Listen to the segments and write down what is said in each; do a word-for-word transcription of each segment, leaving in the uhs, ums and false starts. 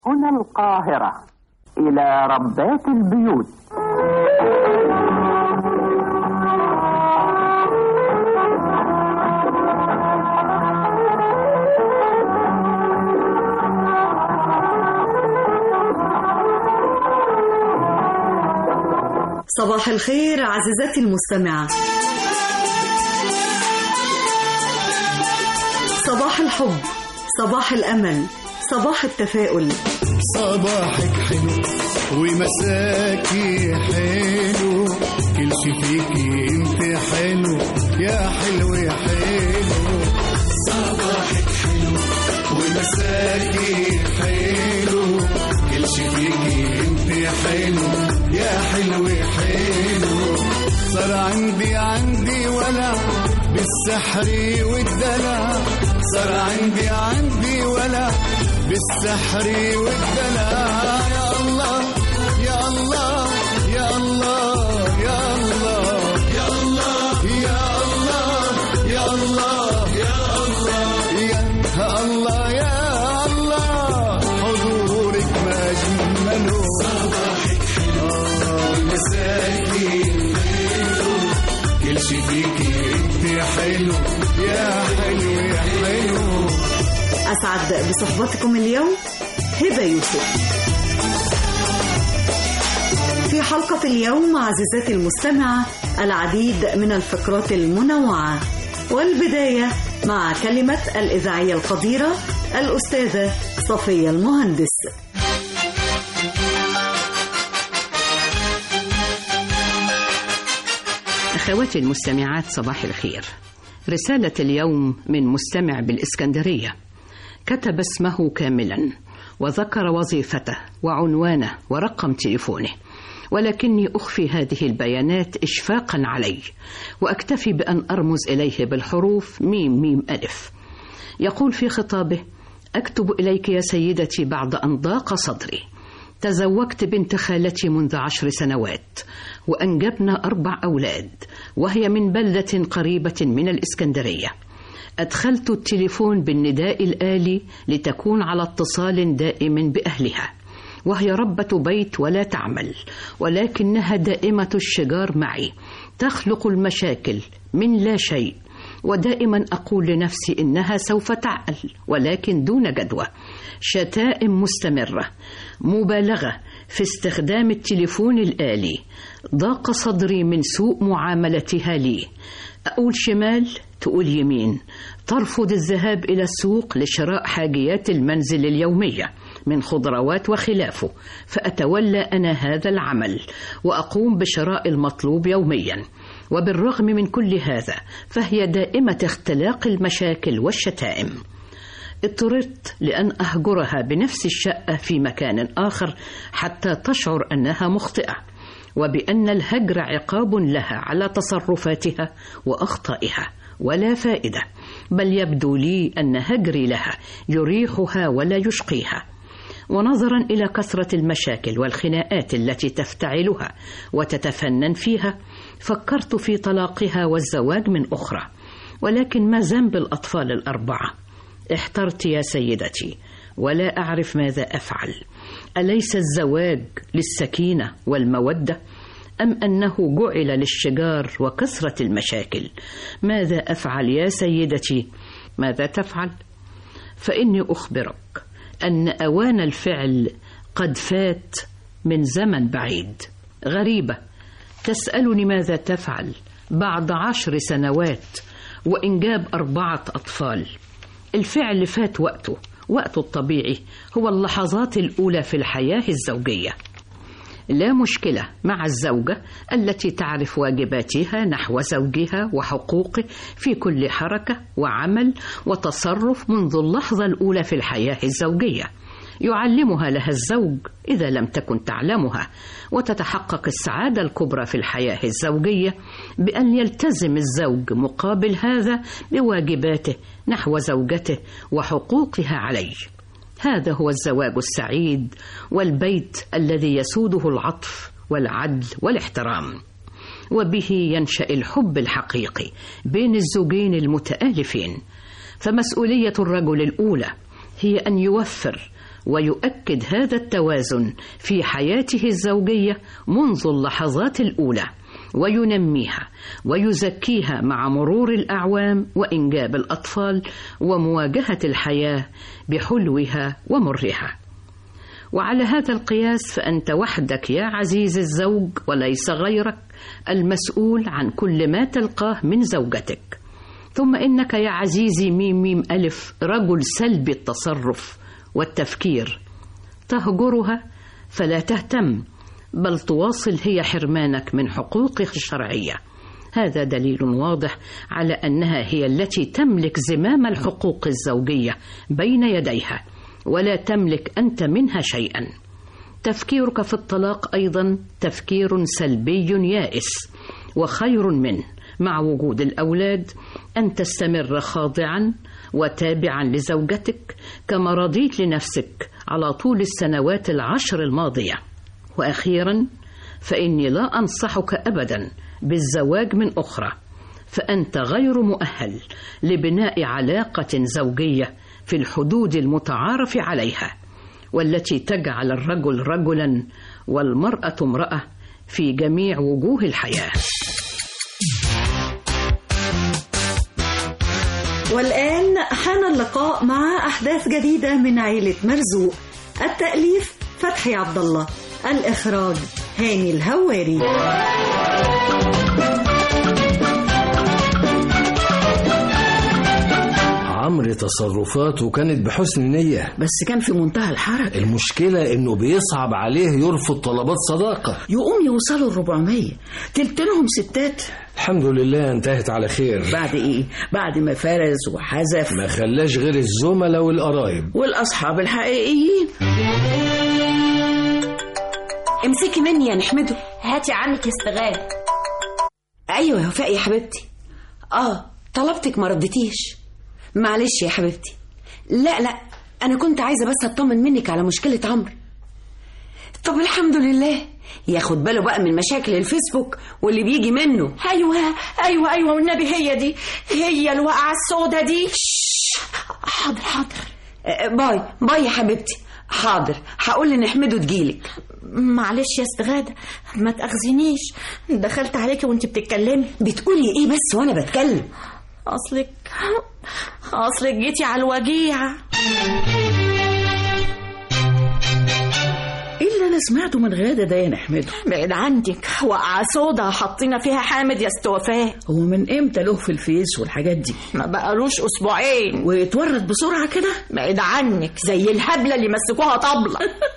هنا القاهرة، إلى ربات البيوت. صباح الخير عزيزتي المستمعة، صباح الحب، صباح الأمل، صباح التفاؤل. صباحك حلو ومساكي حلو، كل شي فيكي انت حلو يا حلو يا حلو. صباحك حلو ومساكي حلو، كل شي فيكي انت حلو يا حلو يا حلو. صار عندي عندي ولا بالسحر والدلع، صار عندي عندي ولا بالسحر والدلع. يا الله يا الله يا الله يا الله يا الله يا الله يا الله يا الله يا الله يا الله، حضورك ما أجمله. صباحك حلو مساكي حلو، كل شي فيكي انت حلو يا حلو يا حلو. أسعد بصحبتكم اليوم هبة يوسف. في حلقة اليوم عزيزتي المستمعة العديد من الفقرات المنوعة، والبداية مع كلمة الإذاعية القديرة الأستاذة صفية المهندس. أخواتي المستمعات صباح الخير. رسالة اليوم من مستمع بالإسكندرية، كتب اسمه كاملا وذكر وظيفته وعنوانه ورقم تليفونه، ولكني أخفي هذه البيانات إشفاقا علي، وأكتفي بأن أرمز إليه بالحروف ميم ميم ألف. يقول في خطابه: أكتب إليك يا سيدتي بعد أن ضاق صدري. تزوجت بنت خالتي منذ عشر سنوات، وأنجبنا أربع أولاد، وهي من بلدة قريبة من الإسكندرية. أدخلت التليفون بالنداء الآلي لتكون على اتصال دائم بأهلها، وهي ربة بيت ولا تعمل، ولكنها دائمة الشجار معي، تخلق المشاكل من لا شيء، ودائما أقول لنفسي إنها سوف تعقل، ولكن دون جدوى. شتائم مستمرة، مبالغة في استخدام التليفون الآلي. ضاق صدري من سوء معاملتها لي. أقول شمال تقول يمين، ترفض الذهاب إلى السوق لشراء حاجيات المنزل اليومية من خضروات وخلافه، فأتولى أنا هذا العمل وأقوم بشراء المطلوب يوميا. وبالرغم من كل هذا فهي دائمة اختلاق المشاكل والشتائم. اضطررت لأن أهجرها بنفس الشقة في مكان آخر حتى تشعر أنها مخطئة، وبأن الهجر عقاب لها على تصرفاتها وأخطائها، ولا فائدة، بل يبدو لي أن هجري لها يريحها ولا يشقيها. ونظرا إلى كثرة المشاكل والخناقات التي تفتعلها وتتفنن فيها، فكرت في طلاقها والزواج من أخرى، ولكن ما ذنب الأطفال الأربعة؟ احترت يا سيدتي ولا أعرف ماذا أفعل. أليس الزواج للسكينة والمودة، أم أنه جعل للشجار وكثرة المشاكل؟ ماذا أفعل يا سيدتي؟ ماذا تفعل؟ فإني أخبرك أن أوان الفعل قد فات من زمن بعيد. غريبة تسألني ماذا تفعل بعد عشر سنوات وإنجاب أربعة أطفال. الفعل فات وقته. وقته الطبيعي هو اللحظات الأولى في الحياة الزوجية. لا مشكلة مع الزوجة التي تعرف واجباتها نحو زوجها وحقوقه في كل حركة وعمل وتصرف منذ اللحظة الأولى في الحياة الزوجية. يعلمها لها الزوج إذا لم تكن تعلمها، وتتحقق السعادة الكبرى في الحياة الزوجية بأن يلتزم الزوج مقابل هذا بواجباته نحو زوجته وحقوقها عليه. هذا هو الزواج السعيد، والبيت الذي يسوده العطف والعدل والاحترام، وبه ينشأ الحب الحقيقي بين الزوجين المتآلفين. فمسؤولية الرجل الأولى هي أن يوفر ويؤكد هذا التوازن في حياته الزوجية منذ اللحظات الأولى، وينميها ويزكيها مع مرور الأعوام وإنجاب الأطفال ومواجهة الحياة بحلوها ومرها. وعلى هذا القياس فأنت وحدك يا عزيز الزوج وليس غيرك المسؤول عن كل ما تلقاه من زوجتك. ثم إنك يا عزيزي ميم ميم ألف رجل سلبي التصرف والتفكير، تهجرها فلا تهتم، بل تواصل هي حرمانك من حقوقك الشرعية. هذا دليل واضح على أنها هي التي تملك زمام الحقوق الزوجية بين يديها، ولا تملك أنت منها شيئا. تفكيرك في الطلاق أيضا تفكير سلبي يائس، وخير منه مع وجود الأولاد أن تستمر خاضعا وتابعا لزوجتك كما رضيت لنفسك على طول السنوات العشر الماضية. وأخيرا فإني لا أنصحك أبدا بالزواج من أخرى، فأنت غير مؤهل لبناء علاقة زوجية في الحدود المتعارف عليها، والتي تجعل الرجل رجلا والمرأة امرأة في جميع وجوه الحياة. والآن حان اللقاء مع أحداث جديدة من عائلة مرزوق. التأليف فتحي عبد الله، الإخراج هاني الهواري. عمرو تصرفاته كانت بحسن نية، بس كان في منتهى الحرج. المشكلة انه بيصعب عليه يرفض طلبات صداقة. يقوم يوصلوا الربعمية، تلتينهم ستات. الحمد لله انتهت على خير. بعد ايه؟ بعد ما فرز وحذف، ما خلاش غير الزملاء والقرايب والاصحاب الحقيقيين. امسكي مني يا نحمده. هاتي عنك استغاثة. ايوه يا وفاء يا حبيبتي. اه طلبتك ما ردتيش، معلش يا حبيبتي. لا لا انا كنت عايزه بس اطمن منك على مشكله عمرو. طب الحمد لله، ياخد باله بقى من مشاكل الفيسبوك واللي بيجي منه. ايوه ايوه ايوه والنبي هي دي، هي الوقعه السوداء دي. حاضر حاضر. باي باي يا حبيبتي. حاضر هقول لنحمده تجيلك. معلش يا استغاثة ما تاخذينيش، دخلت عليكي وانت بتتكلمي. بتقولي ايه بس وانا بتكلم؟ اصلك اصلك جيتي على الوجيعة. ايه اللي انا سمعته من غادة ده يا نحمده؟ بعد عندك، وقعة سودا حاطين فيها حامد يا استوفاء. هو من امتى له في الفيس والحاجات دي؟ ما بقالوش اسبوعين ويتورط بسرعة كده. بعد عنك، زي الهبلة اللي مسكوها طبلة.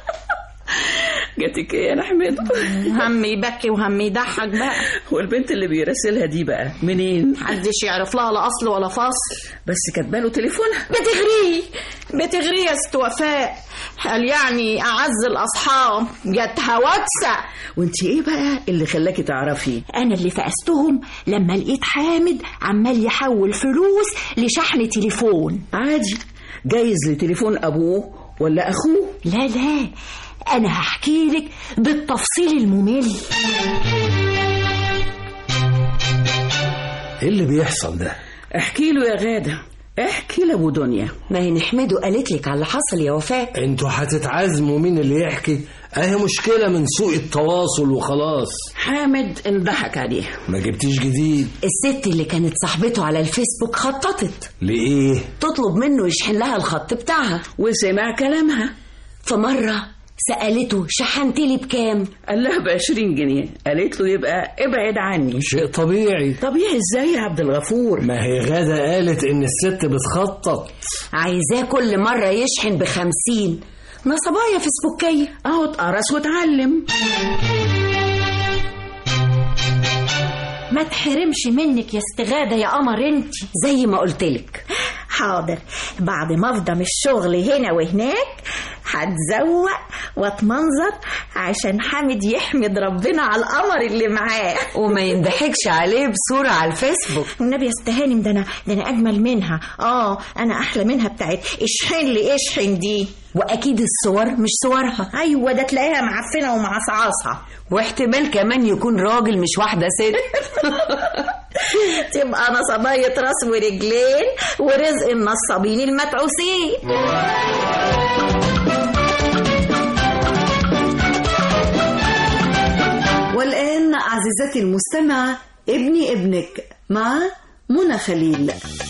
جاتك ايه يا نحمده؟ هم يبكي وهم يضحك بقى. والبنت اللي بيراسلها دي بقى منين؟ محدش يعرف لها لا اصل ولا فصل، بس كاتباله تليفونها. بتغريه بتغريه يا ست وفاء. قال يعني اعز الاصحاب جاتها واتسه. وانت ايه بقى اللي خلاكي تعرفي؟ انا اللي فقستهم لما لقيت حامد عمال يحول فلوس لشحن تليفون. عادي، جايز لتليفون ابوه ولا اخوه. لا لا أنا هحكي لك بالتفصيل الممل. ايه اللي بيحصل ده؟ احكي له يا غادة، احكي لأبو دنيا. ما هي نحمده قالت لك على اللي حصل يا وفاء. انتوا هتتعزموا مين اللي يحكي؟ اهي مشكلة من سوء التواصل وخلاص. حامد انضحك عليه. ما جبتيش جديد. الست اللي كانت صاحبته على الفيسبوك خططت لإيه؟ تطلب منه يشحن لها الخط بتاعها، وسمع كلامها. فمرة سألته شحنتلي بكام؟ قال لها بعشرين جنيه. قالت له يبقى ابعد عني. شيء طبيعي. طبيعي ازاي يا عبد الغفور؟ ما هي غادة قالت ان الست بتخطط. عايزاه كل مرة يشحن بخمسين. نصبايا فيسبوكية اهو اتقرص واتعلم. ما تحرمش منك يا استغاثة يا قمر انت. زي ما قلتلك. حاضر، بعد ما افضى من الشغل هنا وهناك هتزوق واتمنظر عشان حامد يحمد ربنا على القمر اللي معاه، وما يندحكش عليه بصورة على الفيسبوك. النبي يستهانم، ده انا ده انا اجمل منها. اه انا احلى منها بتاعت اشحن لي اشحن دي. واكيد الصور مش صورها. ايوه ده تلاقيها معفنه ومعصعصها، واحتمال كمان يكون راجل مش واحده ست. تبقى نصبايه راس ورجلين ورزق النصابين المتعوسين. عزتي المستمعة ابني ابنك مع منى خليل.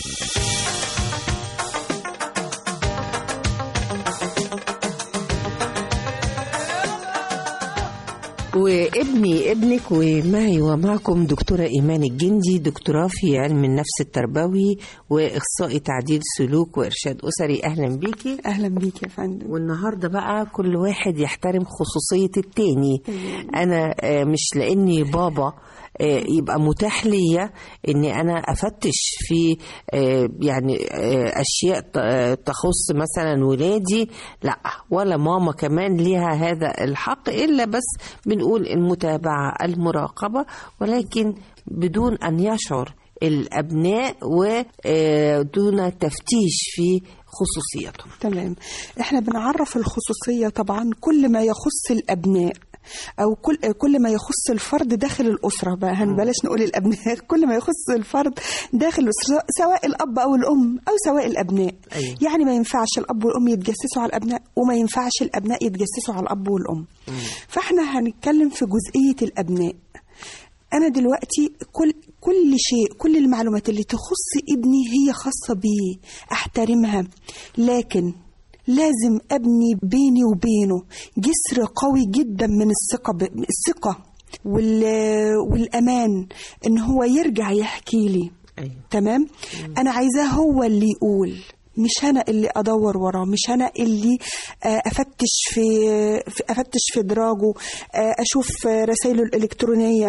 وابني ابنك ومعي ومعكم دكتورة إيمان الجندي، دكتوراه في علم النفس التربوي وإخصائي تعديل سلوك وإرشاد أسري. أهلا بيكي. أهلا بيكي يا فندم. والنهاردة بقى كل واحد يحترم خصوصية التاني. أنا مش لأني بابا يبقى متاح ليا اني انا افتش في يعني اشياء تخص مثلا ولادي، لا، ولا ماما كمان ليها هذا الحق، الا بس بنقول المتابعة المراقبة، ولكن بدون ان يشعر الابناء ودون تفتيش في خصوصيتهم. تمام. احنا بنعرف الخصوصية طبعا كل ما يخص الابناء او كل كل ما يخص الفرد داخل الاسره بقى، هنبلاش نقول الابناء، كل ما يخص الفرد داخل الاسره سواء الاب او الام او سواء الابناء. أيوة. يعني ما ينفعش الاب والام يتجسسوا على الابناء، وما ينفعش الابناء يتجسسوا على الاب والام. مم. فاحنا هنتكلم في جزئيه الابناء. انا دلوقتي كل كل شيء، كل المعلومات اللي تخص ابني هي خاصه بيه، احترمها، لكن لازم أبني بيني وبينه جسر قوي جدا من الثقة ب... الثقة وال... والأمان، إن هو يرجع يحكي لي. أيوة. تمام. مم. أنا عايزاه هو اللي يقول، مش أنا اللي أدور وراه، مش أنا اللي أفتش في أفتش في دراجه، أشوف رسائله الإلكترونية،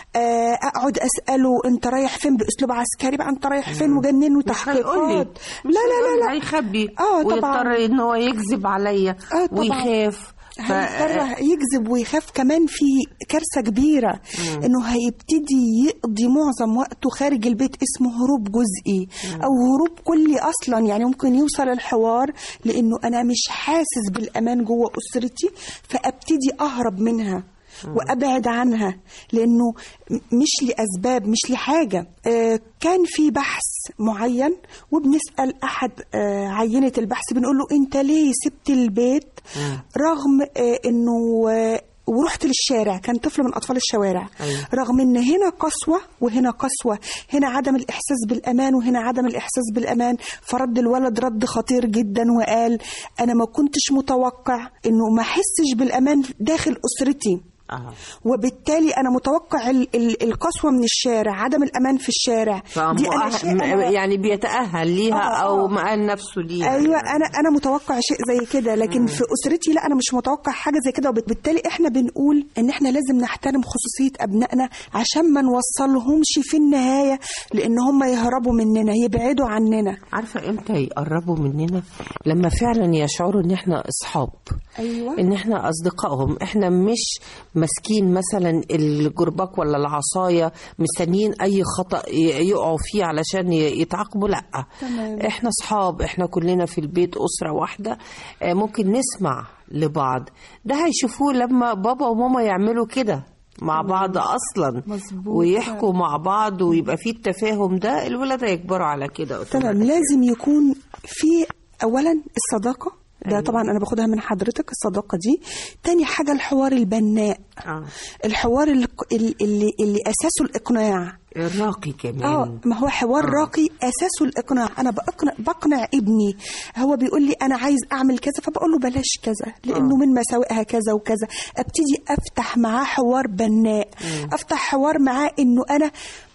أقعد أسأله أنت رايح فين بأسلوب عسكري بقى، أنت رايح فين، وجننه تحقيقات. لا لا لا لا هيخبي ويضطر إن هو يكذب عليا ويخاف، هيضطر يكذب ويخاف. كمان في كارثة كبيرة، مم. انه هيبتدي يقضي معظم وقته خارج البيت، اسمه هروب جزئي. مم. او هروب كلي اصلا. يعني ممكن يوصل الحوار لانه انا مش حاسس بالامان جوه اسرتي، فابتدي اهرب منها وأبعد عنها، لأنه مش لأسباب، مش لحاجة. آه كان في بحث معين وبنسأل أحد آه عينة البحث، بنقول له أنت ليه سبت البيت رغم آه أنه آه ورحت للشارع، كان طفل من أطفال الشوارع. أيوة. رغم أن هنا قسوة وهنا قسوة، هنا عدم الإحساس بالأمان وهنا عدم الإحساس بالأمان. فرد الولد رد خطير جدا وقال أنا ما كنتش متوقع أنه ما حسش بالأمان داخل أسرتي. آه. وبالتالي أنا متوقع ال- ال- القسوة من الشارع، عدم الأمان في الشارع. دي أنا أنا يعني بيتأهل ليها آه أو مقال نفسه ليها. أيوة. يعني. أنا أنا متوقع شيء زي كده، لكن مم. في أسرتي لا، أنا مش متوقع حاجة زي كده. وبالتالي إحنا بنقول إن إحنا لازم نحترم خصوصية أبنائنا عشان ما نوصلهمش في النهاية لأن هم يهربوا مننا، يبعدوا عننا. عارفة إمتى يقربوا مننا؟ لما فعلا يشعروا إن إحنا أصحاب. أيوة. إن إحنا أصدقائهم، إحنا مش مسكين مثلا الجرباك ولا العصاية مستنيين أي خطأ يقعوا فيه علشان يتعاقبوا، لأ. تمام. إحنا صحاب، إحنا كلنا في البيت أسرة واحدة، ممكن نسمع لبعض. ده هيشوفوه لما بابا وماما يعملوا كده مع بعض أصلا. مزبوط. ويحكوا مع بعض ويبقى فيه التفاهم ده، الولاد هيكبروا على كده. تمام. لازم يكون في أولا الصداقة، ده أيوة. طبعا أنا باخدها من حضرتك الصداقة دي. تاني حاجة الحوار البناء. آه. الحوار اللي, اللي, اللي أساسه الإقناع الراقي كمان. اه ما هو حوار آه. راقي أساسه الإقناع. أنا بقنع, بقنع ابني، هو بيقول لي أنا عايز أعمل كذا، فبقول له بلاش كذا لأنه آه. من مساوئها كذا وكذا. أبتدي أفتح معاه حوار بناء. م. أفتح حوار معاه إنه أنا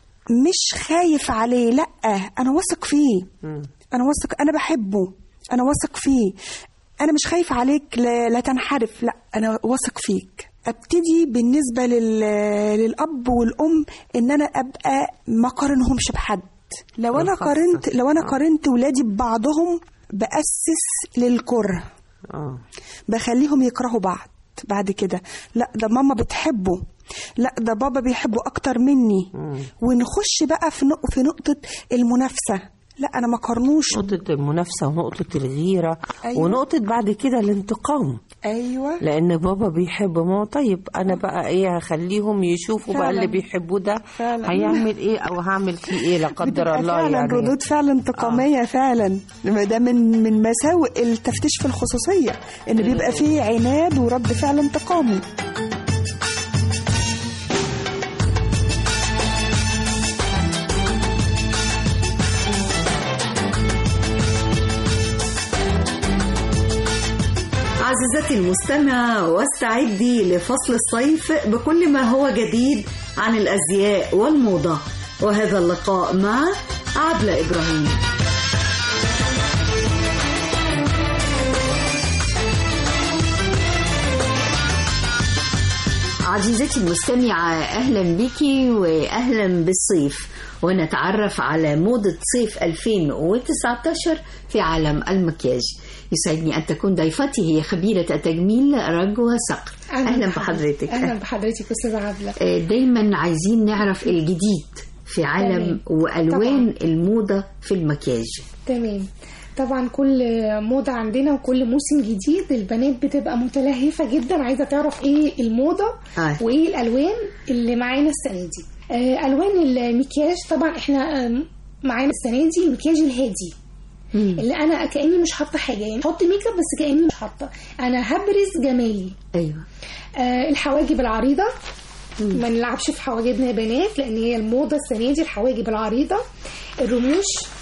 مش خايف عليه، لأ أنا واثق فيه. م. أنا واثق، أنا بحبه، أنا واثق فيه، أنا مش خايف عليك لا, لا تنحرف، لا أنا واثق فيك. أبتدي بالنسبة لل... للأب والأم إن أنا أبقى ما قارنهمش بحد. لو أنا قارنت لو أنا قارنت ولادي ببعضهم بأسس للكره. آه. بخليهم يكرهوا بعض بعد كده. لا ده ماما بتحبه، لا ده بابا بيحبه أكتر مني. م. ونخش بقى في نق... في نقطة المنافسة. لا أنا ما قارنوش. نقطة المنافسة ونقطة الغيرة. أيوة. ونقطة بعد كده الانتقام. أيوة. لأن بابا بيحب ماما، طيب أنا بقى إيه هخليهم يشوفوا فعلا. بقى اللي بيحبوه ده فعلا. هيعمل إيه أو هعمل فيه إيه لا قدر الله. فعلا يعني ردود فعلا انتقامية. آه. فعلا ده من من مساوئ التفتيش في الخصوصية، إن بيبقى فيه عناد ورد فعل انتقامي. عزيزتي المستمعة، واستعدي لفصل الصيف بكل ما هو جديد عن الأزياء والموضة. وهذا اللقاء مع عبلة إبراهيم. عزيزتي المستمعة، أهلا بك وأهلا بالصيف، ونتعرف على موضة صيف ألفين وتسعة عشر في عالم المكياج. يسعدني أن تكون ضيفتي هي خبيرة التجميل رجوة صقر. أهلا, أهلا بحضرتك. أهلا بحضرتك أستاذة عبلة. دايما عايزين نعرف الجديد في عالم تمام. وألوان طبعا. الموضة في المكياج. تمام. طبعا كل موضة عندنا وكل موسم جديد البنات بتبقى متلهفة جدا، عايزة تعرف ايه الموضة آه. وايه الألوان اللي معانا السنة دي. آه ألوان المكياج طبعا احنا آه معانا السنة دي المكياج الهادي، مم. اللي انا كأني مش حاطة حاجة، يعني حط ميك اب بس كأني مش حاطة، انا هبرز جمالي. ايوه. آه الحواجب العريضة، مم. ما نلعبش في حواجبنا يا بنات، لان هي الموضة السنة دي الحواجب العريضة. الرموش،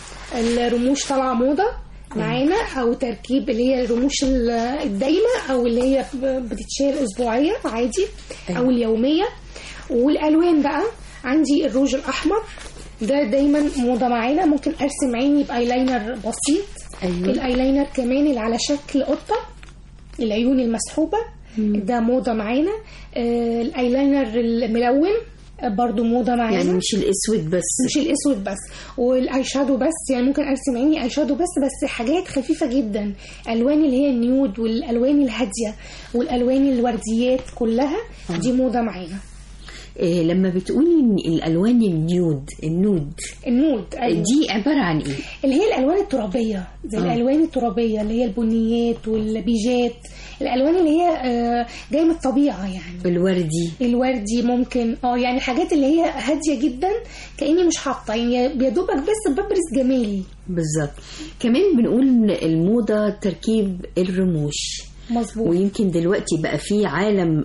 الرموش طالعة موضة معانا، او تركيب اللي هي الرموش الدايمه او اللي هي بتتشال اسبوعيه عادي او اليوميه. والالوان بقى عندي الروج الاحمر ده دايما موضه معانا، ممكن ارسم عيني بايلاينر بسيط. أيوة. الايلاينر كمان اللي على شكل قطه، العيون المسحوبه، مم. ده موضه معانا. آه الايلاينر الملون برضو موضة معانا، يعني مش الاسود بس، مش الاسود بس، والاي شادو بس، يعني ممكن ارسم عيني اي شادو بس، بس حاجات خفيفة جدا، الوان اللي هي النيود والالوان الهادية والالوان الورديات كلها آه. دي موضة معانا. إيه لما بتقولي ان الالوان النيود النود النود أيوة. دي عبارة عن ايه؟ اللي هي الالوان الترابية، زي آه. الالوان الترابية اللي هي البنيات والبيجات، الالوان اللي هي جايه من الطبيعه، يعني الوردي الوردي ممكن اه يعني حاجات اللي هي هاديه جدا كاني مش حاطه، يعني يا دوبك بس ببرز جمالي. بالظبط. كمان بنقول الموضه تركيب الرموش. مظبوط. ويمكن دلوقتي بقى في عالم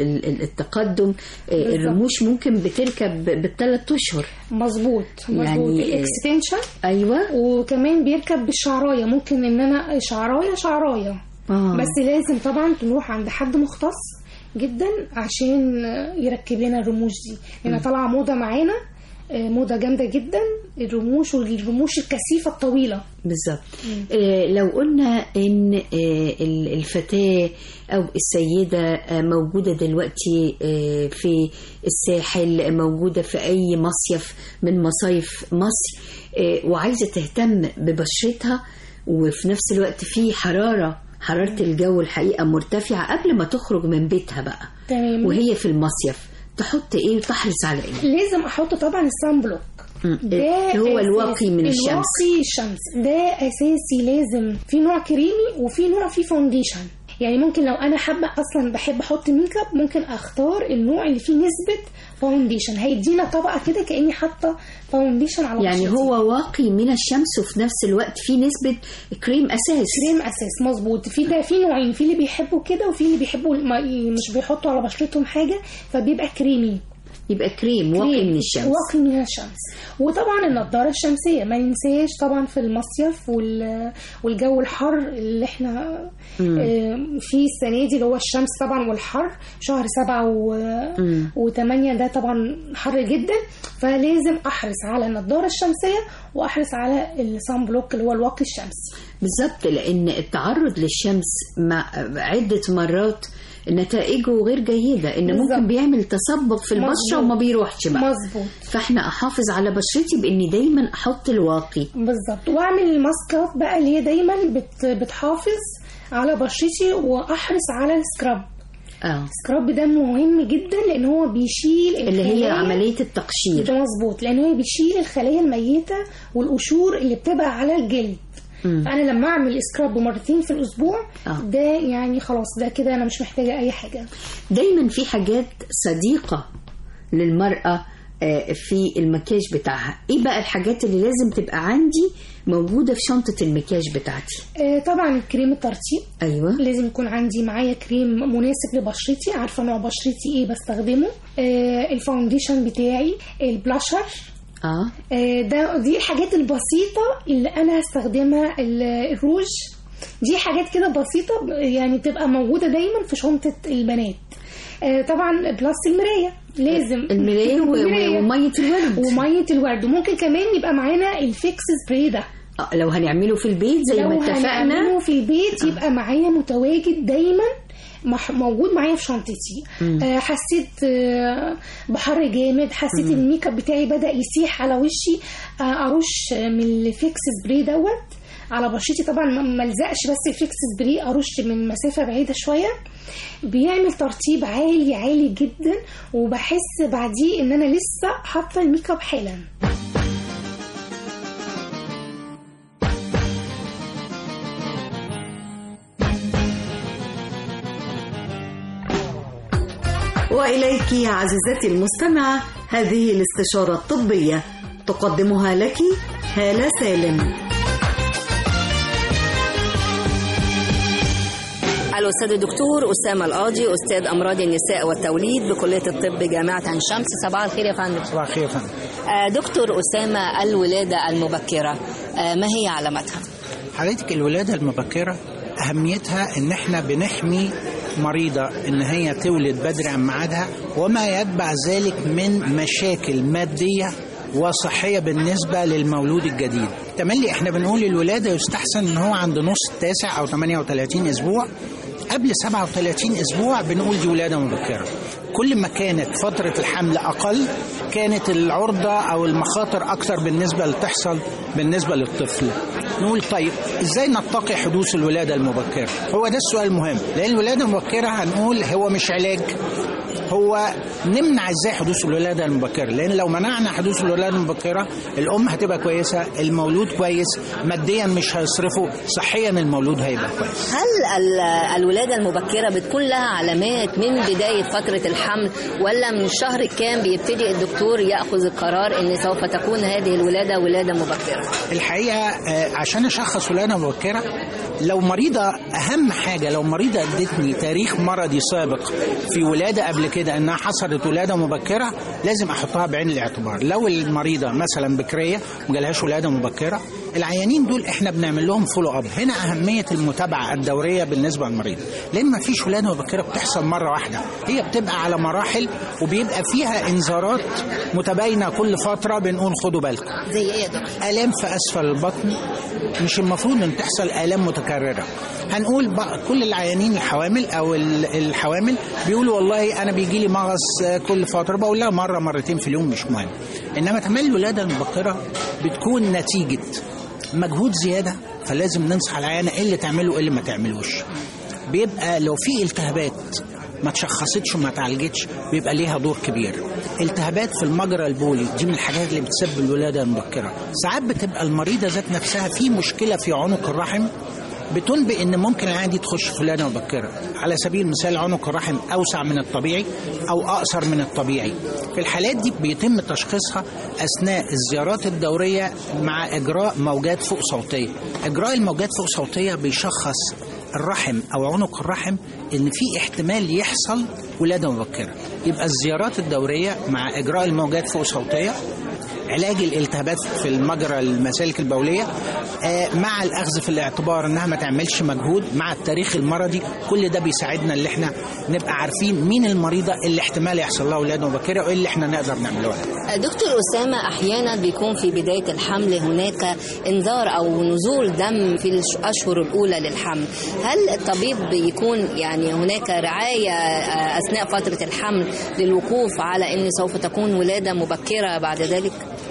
التقدم بالزبط. الرموش ممكن بتركب بالثلاث اشهر. مظبوط مظبوط. يعني الاكستنشن ايوه، وكمان بيركب بالشعرايه، ممكن ان انا شعرايه شعرايه آه. بس لازم طبعا تروح عند حد مختص جدا عشان يركب لنا الرموش دي، لأنها طالعه موضه معانا، موضه جامده جدا، الرموش والرموش الكثيفه الطويله. بالظبط. آه لو قلنا ان آه الفتاه او السيده آه موجوده دلوقتي آه في الساحل، موجوده في اي مصيف من مصايف مصر، آه وعايزه تهتم ببشرتها، وفي نفس الوقت في حراره حرارة الجو الحقيقة مرتفعة قبل ما تخرج من بيتها بقى، تمام. وهي في المصيف تحط ايه وتحرص على ايه؟ لازم احط طبعا السان بلوك، ده هو الواقي من الشمس. الواقي الشمس ده اساسي، لازم في نوع كريمي وفي نوع فيه فاونديشن. يعني ممكن لو انا حابه اصلا بحب احط ميك اب، ممكن اختار النوع اللي فيه نسبه فاونديشن، هيدينا طبقه كده كاني حاطه فاونديشن على يعني بشرتي. هو واقي من الشمس وفي نفس الوقت فيه نسبه كريم اساس. كريم اساس مظبوط. في ده في نوعين، في اللي بيحبوا كده وفي اللي بيحبوا مش بيحطوا على بشرتهم حاجه، فبيبقى كريمي، يبقى كريم واقي من الشمس. واقي من الشمس. وطبعا النضاره الشمسيه ما ننساش طبعا في المصيف والجو الحر اللي احنا في السنه دي، اللي هو الشمس طبعا والحر، شهر سبعة وثمانية ده طبعا حر جدا، فلازم احرص على النضاره الشمسيه واحرص على الصن بلوك اللي هو الواقي الشمسي. بالظبط، لان التعرض للشمس مع عده مرات نتائجه غير جيدة، ان بالزبط. ممكن بيعمل تصبغ في البشرة وما بيروحش بقى. مظبوط. فاحنا احافظ على بشرتي باني دايما احط الواقي. بالظبط. واعمل الماسكات بقى اللي هي دايما بت بتحافظ على بشرتي، واحرص على السكراب. اه السكراب ده مهم جدا لان هو بيشيل اللي هي عملية التقشير. ده مظبوط، لان هو بيشيل الخلايا الميتة والقشور اللي بتبقى على الجلد. فأنا لما أعمل إسكراب مرتين في الأسبوع آه. ده يعني خلاص، ده كده أنا مش محتاجة أي حاجة. دايما في حاجات صديقة للمرأة في المكياج بتاعها. إيه بقى الحاجات اللي لازم تبقى عندي موجودة في شنطة المكياج بتاعتي؟ آه طبعا الكريم الترطيب. أيوة. لازم يكون عندي معايا كريم مناسب لبشرتي، عارفة نوع بشرتي إيه بستخدمه. آه الفاونديشن بتاعي، البلاشر. آه. آه ده دي الحاجات البسيطة اللي أنا هستخدمها. الروج دي حاجات كده بسيطة يعني بتبقى موجودة دايما في شنطة البنات. آه طبعا بلس المراية لازم، المراية ومية الورد ومية الورد، وممكن كمان يبقى معانا الفيكس سبراي ده لو هنعمله في البيت زي ما اتفقنا. لو هنعمله في البيت يبقى معايا متواجد دايما، موجود معايا في شنطتي. آه حسيت آه بحر جامد، حسيت الميك اب بتاعي بدأ يسيح على وشي، آه ارش من الفيكس سبراي دوت على بشرتي. طبعا ما الزقش، بس الفيكس سبراي ارش من مسافه بعيده شويه، بيعمل ترطيب عالي عالي جدا، وبحس بعديه ان انا لسه حاطه الميك اب حالا. وإليك عزيزتي المستمعة هذه الاستشارة الطبية تقدمها لك هالة سالم. الأستاذ الدكتور أسامة القاضي، أستاذ أمراض النساء والتوليد بكلية الطب جامعة عين شمس. صباح الخير يا فندم. صباح الخير يا فندم. آه دكتور أسامة، الولادة المبكرة آه ما هي علاماتها؟ حضرتك الولادة المبكرة أهميتها إن إحنا بنحمي مريضة إن هي تولد بدري عن ميعادها، وما يتبع ذلك من مشاكل مادية وصحية بالنسبة للمولود الجديد. تملي احنا بنقول الولادة يستحسن ان هو عند نص التاسع او ثمانية وثلاثين اسبوع. قبل سبعة وثلاثين اسبوع بنقول دي ولادة مبكرة. كل ما كانت فترة الحمل اقل كانت العرضة او المخاطر اكتر بالنسبة لتحصل بالنسبة للطفل. نقول طيب ازاي نتقي حدوث الولادة المبكرة؟ هو ده السؤال المهم، لان الولادة المبكرة هنقول هو مش علاج، هو نمنع ازاي حدوث الولادة المبكرة. لان لو منعنا حدوث الولادة المبكرة الام هتبقى كويسة، المولود كويس، ماديا مش هيصرفه، صحيا المولود هيبقى كويس. هل الولادة المبكرة بتكون لها علامات من بداية فترة الحمل، ولا من الشهر الكام بيبتدي الدكتور يأخذ القرار ان سوف تكون هذه الولادة ولادة مبكرة؟ الحقيقة عشان اشخص ولادة مبكرة لو مريضة، اهم حاجة لو مريضة ادتني تاريخ مرضي سابق في ولادة قبل كده انها حصلت ولادة مبكرة لازم احطها بعين الاعتبار. لو المريضة مثلا بكرية وجالهاش ولادة مبكرة، العيانين دول احنا بنعمل لهم فولو اب. هنا اهمية المتابعة الدورية بالنسبة للمريض، لان ما فيش ولادة مبكرة بتحصل مرة واحدة، هي بتبقى على مراحل وبيبقى فيها انذارات متباينة كل فترة بنقول خدوا بالكم. زي ايه يا دكتور؟ آلام في اسفل البطن مش المفروض ان تحصل آلام متكررة. هنقول بقى كل العيانين الحوامل او الحوامل بيقولوا والله انا بيجي لي مغص كل فترة، بقول لها مرة مرتين في اليوم مش مهم. انما تملي الولادة المبكرة بتكون نتيجة مجهود زيادة، فلازم ننصح العيانة ايه اللي تعمله وايه اللي ما تعملوش. بيبقى لو في التهابات ما تشخصتش وما تعالجتش بيبقى ليها دور كبير. التهابات في المجرى البولي دي من الحاجات اللي بتسبب الولادة المبكرة. ساعات بتبقى المريضة ذات نفسها في مشكلة في عنق الرحم بتنبئ ان ممكن العادي تخش في ولادة مبكرة. على سبيل المثال عنق الرحم اوسع من الطبيعي او اقصر من الطبيعي. في الحالات دي بيتم تشخيصها اثناء الزيارات الدورية مع اجراء موجات فوق صوتية. اجراء الموجات فوق صوتية بيشخص الرحم او عنق الرحم ان في احتمال يحصل ولادة مبكرة. يبقى الزيارات الدورية مع اجراء الموجات فوق صوتية، علاج الالتهابات في المجرى المسالك البولية، مع الأخذ في الاعتبار أنها ما تعملش مجهود، مع التاريخ المرضي. كل ده بيساعدنا اللي احنا نبقى عارفين مين المريضة اللي احتمال يحصل لها ولادة مبكرة وإيه اللي احنا نقدر نعمله. دكتور أسامة، أحيانا بيكون في بداية الحمل هناك انذار أو نزول دم في الأشهر الأولى للحمل. هل الطبيب بيكون يعني هناك رعاية أثناء فترة الحمل للوقوف على أن سوف تكون ولادة مبكرة بعد ذلك؟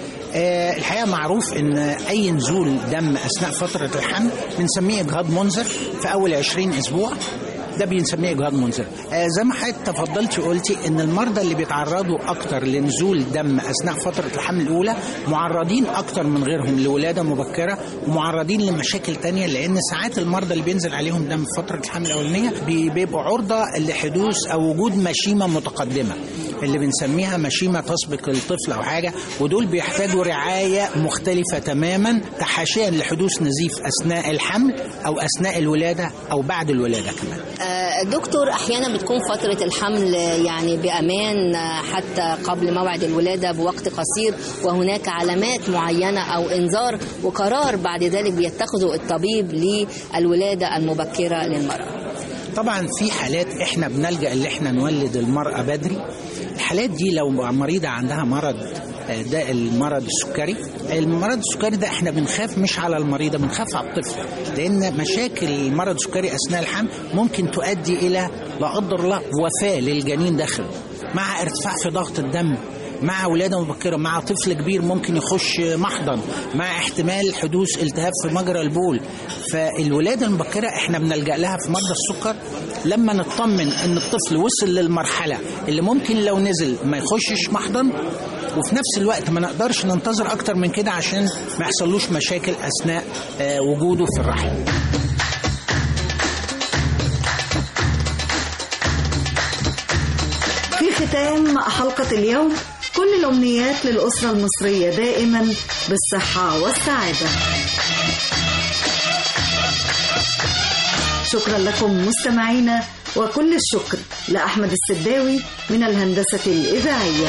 أه الحقيقة معروف ان اي نزول دم اثناء فترة الحمل بنسميه اجهاض منذر في اول عشرين اسبوع، ده بنسميه اجهاض منذر. آه زي ما حضرتك تفضلتي وقلتي ان المرضى اللي بيتعرضوا اكتر لنزول دم اثناء فترة الحمل الاولى معرضين اكتر من غيرهم لولادة مبكرة، ومعرضين لمشاكل تانية، لان ساعات المرضى اللي بينزل عليهم دم في فترة الحمل الاولانية بيبقوا عرضة لحدوث او وجود مشيمة متقدمة اللي بنسميها مشيمة تسبق الطفل أو حاجة، ودول بيحتاجوا رعاية مختلفة تماما تحاشيا لحدوث نزيف أثناء الحمل أو أثناء الولادة أو بعد الولادة كمان. دكتور، أحيانا بتكون فترة الحمل يعني بأمان حتى قبل موعد الولادة بوقت قصير، وهناك علامات معينة أو إنذار وقرار بعد ذلك بيتخذه الطبيب للولادة المبكرة للمرأة. طبعا في حالات احنا بنلجأ اللي احنا نولد المرأة بدري. الحالات دي لو مريضة عندها مرض، ده المرض السكري. المرض السكري ده احنا بنخاف مش على المريضة، بنخاف على الطفل، لأن مشاكل المرض السكري أثناء الحمل ممكن تؤدي إلى لا قدر الله وفاة للجنين داخل، مع ارتفاع في ضغط الدم، مع ولادة مبكرة، مع طفل كبير ممكن يخش محضن، مع احتمال حدوث التهاب في مجرى البول. فالولادة المبكرة احنا بنلجأ لها في مرضى السكر لما نطمن ان الطفل وصل للمرحلة اللي ممكن لو نزل ما يخشش محضن، وفي نفس الوقت ما نقدرش ننتظر اكتر من كده عشان ما يحصلوش مشاكل اثناء وجوده في الرحم. في ختام حلقة اليوم، كل الأمنيات للأسرة المصرية دائما بالصحة والسعادة. شكرا لكم مستمعينا، وكل الشكر لأحمد السداوي من الهندسة الإذاعية.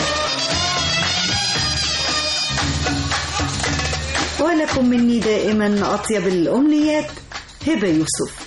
ولكم مني دائما أطيب الأمنيات، هبة يوسف.